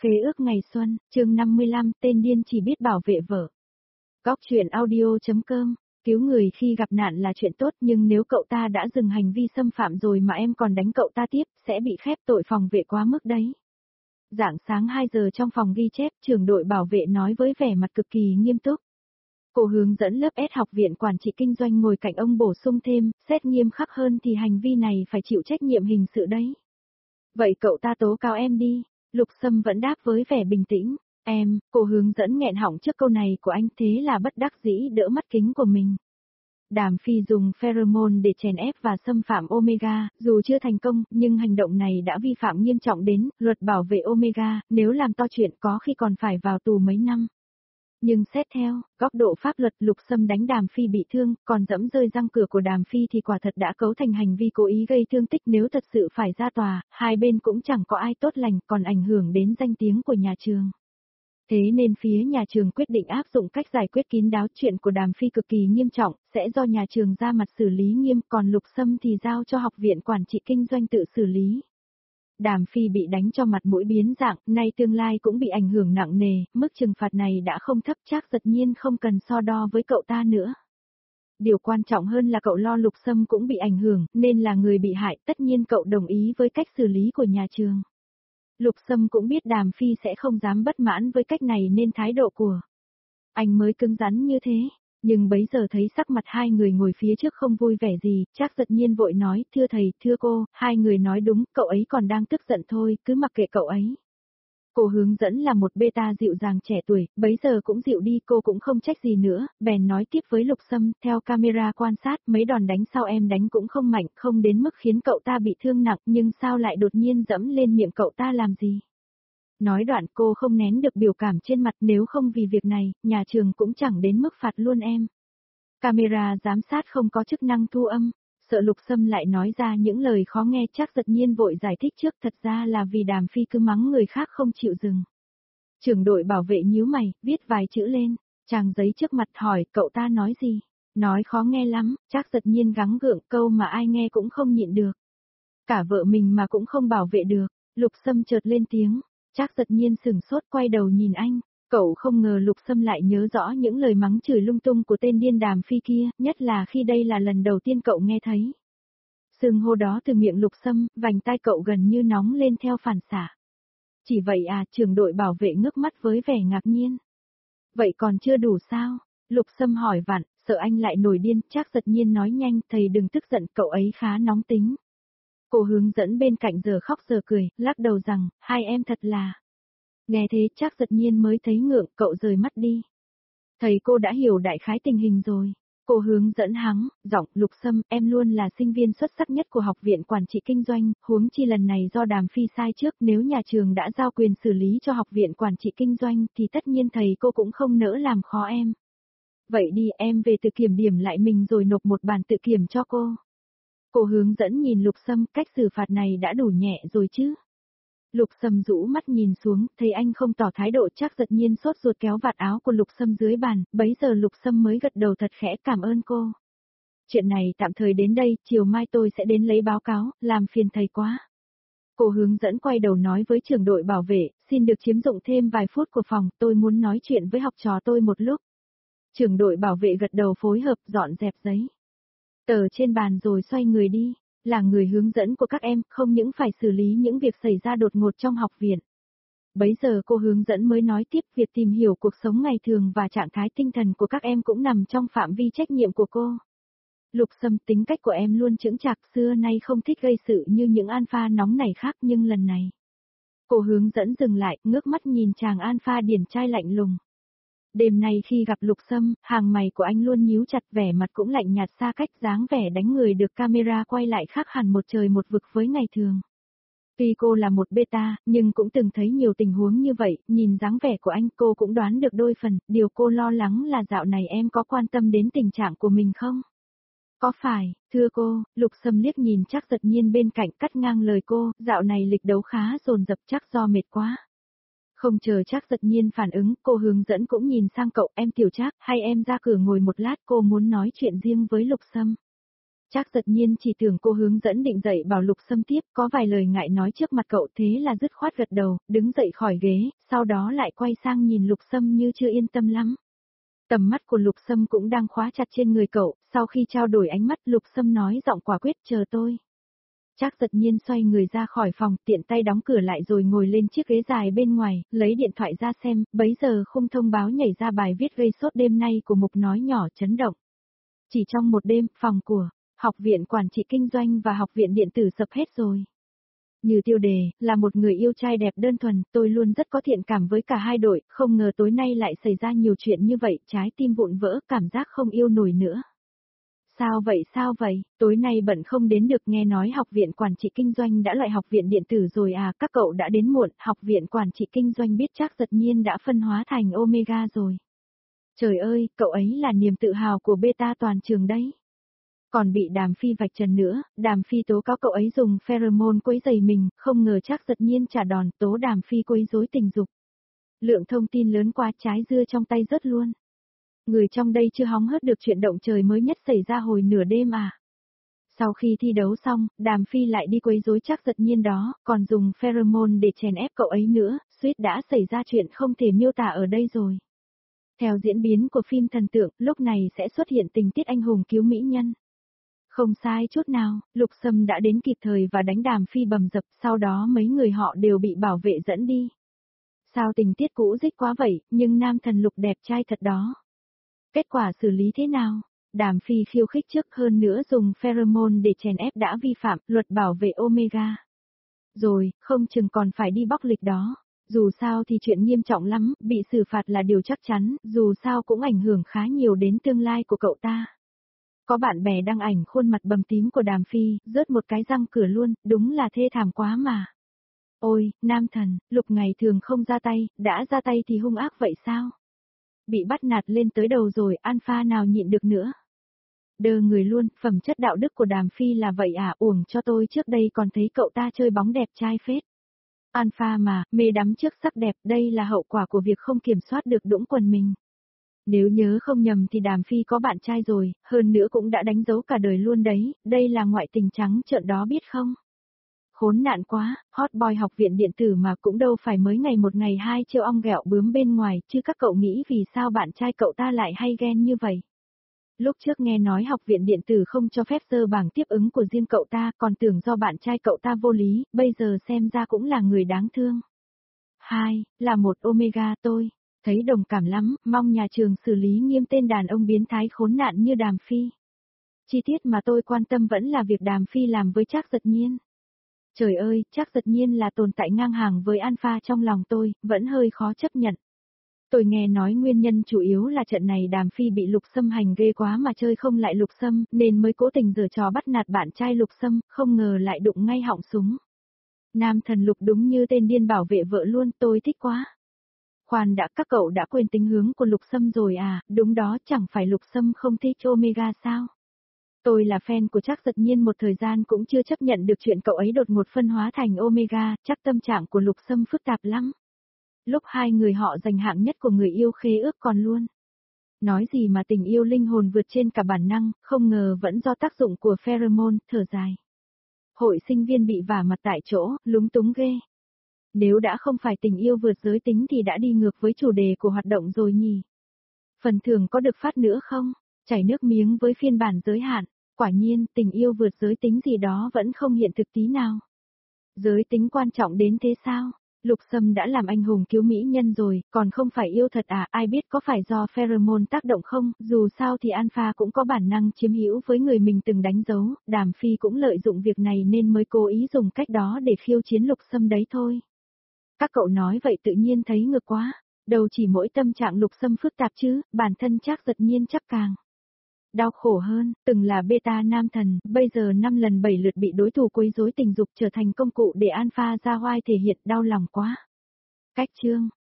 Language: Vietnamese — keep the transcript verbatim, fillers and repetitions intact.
Khế ước ngày xuân, chương năm mươi lăm, tên điên chỉ biết bảo vệ vợ. Góc truyện audio.com, cứu người khi gặp nạn là chuyện tốt nhưng nếu cậu ta đã dừng hành vi xâm phạm rồi mà em còn đánh cậu ta tiếp, sẽ bị khép tội phòng vệ quá mức đấy. Rạng sáng hai giờ trong phòng ghi chép, trưởng đội bảo vệ nói với vẻ mặt cực kỳ nghiêm túc. Cô hướng dẫn lớp S học viện quản trị kinh doanh ngồi cạnh ông bổ sung thêm, xét nghiêm khắc hơn thì hành vi này phải chịu trách nhiệm hình sự đấy. Vậy cậu ta tố cáo em đi. Lục Sâm vẫn đáp với vẻ bình tĩnh, em, cô hướng dẫn nghẹn họng trước câu này của anh thế là bất đắc dĩ đỡ mắt kính của mình. Đàm Phi dùng pheromone để chèn ép và xâm phạm Omega, dù chưa thành công, nhưng hành động này đã vi phạm nghiêm trọng đến luật bảo vệ Omega, nếu làm to chuyện có khi còn phải vào tù mấy năm. Nhưng xét theo góc độ pháp luật, Lục Sâm đánh Đàm Phi bị thương, còn dẫm rơi răng cửa của Đàm Phi thì quả thật đã cấu thành hành vi cố ý gây thương tích. Nếu thật sự phải ra tòa, hai bên cũng chẳng có ai tốt lành, còn ảnh hưởng đến danh tiếng của nhà trường. Thế nên phía nhà trường quyết định áp dụng cách giải quyết kín đáo. Chuyện của Đàm Phi cực kỳ nghiêm trọng, sẽ do nhà trường ra mặt xử lý nghiêm, còn Lục Sâm thì giao cho học viện quản trị kinh doanh tự xử lý. Đàm Phi bị đánh cho mặt mũi biến dạng, nay tương lai cũng bị ảnh hưởng nặng nề, mức trừng phạt này đã không thấp, chắc tất nhiên không cần so đo với cậu ta nữa. Điều quan trọng hơn là cậu lo Lục Sâm cũng bị ảnh hưởng, nên là người bị hại, tất nhiên cậu đồng ý với cách xử lý của nhà trường. Lục Sâm cũng biết Đàm Phi sẽ không dám bất mãn với cách này nên thái độ của anh mới cứng rắn như thế. Nhưng bấy giờ thấy sắc mặt hai người ngồi phía trước không vui vẻ gì, Trác Giật Nhiên vội nói, thưa thầy, thưa cô, hai người nói đúng, cậu ấy còn đang tức giận thôi, cứ mặc kệ cậu ấy. Cô hướng dẫn là một beta dịu dàng trẻ tuổi, bấy giờ cũng dịu đi, cô cũng không trách gì nữa, bèn nói tiếp với Lục Sâm, theo camera quan sát, mấy đòn đánh sau em đánh cũng không mạnh, không đến mức khiến cậu ta bị thương nặng, nhưng sao lại đột nhiên dẫm lên miệng cậu ta làm gì? Nói đoạn cô không nén được biểu cảm trên mặt, nếu không vì việc này, nhà trường cũng chẳng đến mức phạt luôn em. Camera giám sát không có chức năng thu âm, sợ Lục Sâm lại nói ra những lời khó nghe. Trác Giật Nhiên vội giải thích trước, thật ra là vì Đàm Phi cứ mắng người khác không chịu dừng. Trưởng đội bảo vệ nhíu mày, viết vài chữ lên, trang giấy trước mặt hỏi, cậu ta nói gì? Nói khó nghe lắm. Trác Giật Nhiên gắng gượng, câu mà ai nghe cũng không nhịn được. Cả vợ mình mà cũng không bảo vệ được. Lục Sâm chợt lên tiếng. Trác Giật Nhiên sửng sốt quay đầu nhìn anh, cậu không ngờ Lục Sâm lại nhớ rõ những lời mắng chửi lung tung của tên điên Đàm Phi kia, nhất là khi đây là lần đầu tiên cậu nghe thấy. Xưng hô đó từ miệng Lục Sâm, vành tai cậu gần như nóng lên theo phản xạ. Chỉ vậy à? Trưởng đội bảo vệ ngước mắt với vẻ ngạc nhiên. Vậy còn chưa đủ sao? Lục Sâm hỏi vặn, sợ anh lại nổi điên. Trác Giật Nhiên nói nhanh, thầy đừng tức giận, cậu ấy khá nóng tính. Cô hướng dẫn bên cạnh giờ khóc giờ cười, lắc đầu rằng, hai em thật là. Nghe thế Trác Giật Nhiên mới thấy ngượng, cậu rời mắt đi. Thầy cô đã hiểu đại khái tình hình rồi. Cô hướng dẫn hắng, giọng, Lục Sâm, em luôn là sinh viên xuất sắc nhất của học viện quản trị kinh doanh, huống chi lần này do Đàm Phi sai trước, nếu nhà trường đã giao quyền xử lý cho học viện quản trị kinh doanh thì tất nhiên thầy cô cũng không nỡ làm khó em. Vậy đi, em về tự kiểm điểm lại mình rồi nộp một bản tự kiểm cho cô. Cô hướng dẫn nhìn Lục Sâm, cách xử phạt này đã đủ nhẹ rồi chứ? Lục Sâm rũ mắt nhìn xuống, thấy anh không tỏ thái độ. Trác Giật Nhiên sốt ruột kéo vạt áo của Lục Sâm dưới bàn, bấy giờ Lục Sâm mới gật đầu thật khẽ, cảm ơn cô. Chuyện này tạm thời đến đây, chiều mai tôi sẽ đến lấy báo cáo, làm phiền thầy quá. Cô hướng dẫn quay đầu nói với trưởng đội bảo vệ, xin được chiếm dụng thêm vài phút của phòng, tôi muốn nói chuyện với học trò tôi một lúc. Trưởng đội bảo vệ gật đầu phối hợp, dọn dẹp giấy tờ trên bàn rồi xoay người đi, là người hướng dẫn của các em, không những phải xử lý những việc xảy ra đột ngột trong học viện. Bấy giờ cô hướng dẫn mới nói tiếp, việc tìm hiểu cuộc sống ngày thường và trạng thái tinh thần của các em cũng nằm trong phạm vi trách nhiệm của cô. Lục Sâm, tính cách của em luôn chững chạc, xưa nay không thích gây sự như những alpha nóng này khác, nhưng lần này. Cô hướng dẫn dừng lại, ngước mắt nhìn chàng alpha điển trai lạnh lùng. Đêm nay khi gặp Lục Sâm, hàng mày của anh luôn nhíu chặt, vẻ mặt cũng lạnh nhạt xa cách, dáng vẻ đánh người được camera quay lại khác hẳn một trời một vực với ngày thường. Tuy cô là một beta, nhưng cũng từng thấy nhiều tình huống như vậy, nhìn dáng vẻ của anh cô cũng đoán được đôi phần, điều cô lo lắng là dạo này em có quan tâm đến tình trạng của mình không? Có phải, thưa cô? Lục Sâm liếc nhìn Trác Giật Nhiên bên cạnh, cắt ngang lời cô, dạo này lịch đấu khá dồn dập, chắc do mệt quá. Không chờ Trác Giật Nhiên phản ứng, cô hướng dẫn cũng nhìn sang cậu, em Tiểu Trác, hay em ra cửa ngồi một lát, cô muốn nói chuyện riêng với Lục Sâm. Trác Giật Nhiên chỉ tưởng cô hướng dẫn định dậy bảo Lục Sâm tiếp, có vài lời ngại nói trước mặt cậu, thế là dứt khoát gật đầu, đứng dậy khỏi ghế, sau đó lại quay sang nhìn Lục Sâm như chưa yên tâm lắm. Tầm mắt của Lục Sâm cũng đang khóa chặt trên người cậu, sau khi trao đổi ánh mắt Lục Sâm nói giọng quả quyết, chờ tôi. Trác Giật Nhiên xoay người ra khỏi phòng, tiện tay đóng cửa lại rồi ngồi lên chiếc ghế dài bên ngoài, lấy điện thoại ra xem, bấy giờ khung thông báo nhảy ra bài viết gây sốt đêm nay của Mục nói nhỏ chấn động. Chỉ trong một đêm, phòng của Học viện Quản trị Kinh doanh và Học viện Điện tử sập hết rồi. Như tiêu đề, là một người yêu trai đẹp đơn thuần, tôi luôn rất có thiện cảm với cả hai đội, không ngờ tối nay lại xảy ra nhiều chuyện như vậy, trái tim vụn vỡ, cảm giác không yêu nổi nữa. Sao vậy sao vậy, tối nay bận không đến được, nghe nói Học viện Quản trị Kinh doanh đã loại Học viện Điện tử rồi à, các cậu đã đến muộn, Học viện Quản trị Kinh doanh biết Trác Giật Nhiên đã phân hóa thành Omega rồi. Trời ơi, cậu ấy là niềm tự hào của beta toàn trường đấy. Còn bị Đàm Phi vạch trần nữa, Đàm Phi tố cáo cậu ấy dùng pheromone quấy rầy mình, không ngờ Trác Giật Nhiên trả đòn, tố Đàm Phi quấy rối tình dục. Lượng thông tin lớn qua, trái dưa trong tay rớt luôn. Người trong đây chưa hóng hớt được chuyện động trời mới nhất xảy ra hồi nửa đêm à. Sau khi thi đấu xong, Đàm Phi lại đi quấy rối Trác Giật Nhiên đó, còn dùng pheromone để chèn ép cậu ấy nữa, suýt đã xảy ra chuyện không thể miêu tả ở đây rồi. Theo diễn biến của phim thần tượng, lúc này sẽ xuất hiện tình tiết anh hùng cứu mỹ nhân. Không sai chút nào, Lục Sâm đã đến kịp thời và đánh Đàm Phi bầm dập, sau đó mấy người họ đều bị bảo vệ dẫn đi. Sao tình tiết cũ dích quá vậy, nhưng nam thần Lục đẹp trai thật đó. Kết quả xử lý thế nào? Đàm Phi khiêu khích trước, hơn nữa dùng pheromone để chèn ép đã vi phạm luật bảo vệ Omega. Rồi, không chừng còn phải đi bóc lịch đó. Dù sao thì chuyện nghiêm trọng lắm, bị xử phạt là điều chắc chắn, dù sao cũng ảnh hưởng khá nhiều đến tương lai của cậu ta. Có bạn bè đăng ảnh khuôn mặt bầm tím của Đàm Phi, rớt một cái răng cửa luôn, đúng là thê thảm quá mà. Ôi, nam thần, Lục ngày thường không ra tay, đã ra tay thì hung ác vậy sao? Bị bắt nạt lên tới đầu rồi, alpha nào nhịn được nữa. Đơ người luôn, phẩm chất đạo đức của Đàm Phi là vậy à, uổng cho tôi trước đây còn thấy cậu ta chơi bóng đẹp trai phết. Alpha mà, mê đắm trước sắc đẹp, đây là hậu quả của việc không kiểm soát được đũng quần mình. Nếu nhớ không nhầm thì Đàm Phi có bạn trai rồi, hơn nữa cũng đã đánh dấu cả đời luôn đấy, đây là ngoại tình trắng trợn đó biết không? Khốn nạn quá, hot boy Học viện Điện tử mà cũng đâu phải mới ngày một ngày hai trêu ong ghẹo bướm bên ngoài, chứ các cậu nghĩ vì sao bạn trai cậu ta lại hay ghen như vậy? Lúc trước nghe nói Học viện Điện tử không cho phép dơ bảng tiếp ứng của riêng cậu ta, còn tưởng do bạn trai cậu ta vô lý, bây giờ xem ra cũng là người đáng thương. Hai, là một Omega tôi. Thấy đồng cảm lắm, mong nhà trường xử lý nghiêm tên đàn ông biến thái khốn nạn như Đàm Phi. Chi tiết mà tôi quan tâm vẫn là việc Đàm Phi làm với Trác Giật Nhiên. Trời ơi, Trác Giật Nhiên là tồn tại ngang hàng với Alpha trong lòng tôi, vẫn hơi khó chấp nhận. Tôi nghe nói nguyên nhân chủ yếu là trận này Đàm Phi bị Lục Sâm hành ghê quá mà chơi không lại Lục Sâm, nên mới cố tình giở trò bắt nạt bạn trai Lục Sâm, không ngờ lại đụng ngay họng súng. Nam thần Lục đúng như tên điên bảo vệ vợ luôn, tôi thích quá. Khoan đã, các cậu đã quên tính hướng của Lục Sâm rồi à, đúng đó, chẳng phải Lục Sâm không thích Omega sao? Tôi là fan của Trác Giật Nhiên một thời gian cũng chưa chấp nhận được chuyện cậu ấy đột ngột phân hóa thành Omega, chắc tâm trạng của Lục Sâm phức tạp lắm. Lúc hai người họ giành hạng nhất của người yêu khế ước còn luôn. Nói gì mà tình yêu linh hồn vượt trên cả bản năng, không ngờ vẫn do tác dụng của pheromone, thở dài. Hội sinh viên bị vả mặt tại chỗ, lúng túng ghê. Nếu đã không phải tình yêu vượt giới tính thì đã đi ngược với chủ đề của hoạt động rồi nhỉ. Phần thưởng có được phát nữa không? Chảy nước miếng với phiên bản giới hạn. Quả nhiên, tình yêu vượt giới tính gì đó vẫn không hiện thực tí nào. Giới tính quan trọng đến thế sao? Lục Sâm đã làm anh hùng cứu mỹ nhân rồi, còn không phải yêu thật à, ai biết có phải do pheromone tác động không, dù sao thì Alpha cũng có bản năng chiếm hữu với người mình từng đánh dấu, Đàm Phi cũng lợi dụng việc này nên mới cố ý dùng cách đó để khiêu chiến Lục Sâm đấy thôi. Các cậu nói vậy tự nhiên thấy ngược quá, đâu chỉ mỗi tâm trạng Lục Sâm phức tạp chứ, bản thân Trác Giật Nhiên chắc càng đau khổ hơn, từng là beta nam thần, bây giờ năm lần bảy lượt bị đối thủ quấy rối tình dục trở thành công cụ để Alpha ra oai thể hiện, đau lòng quá. Cách chương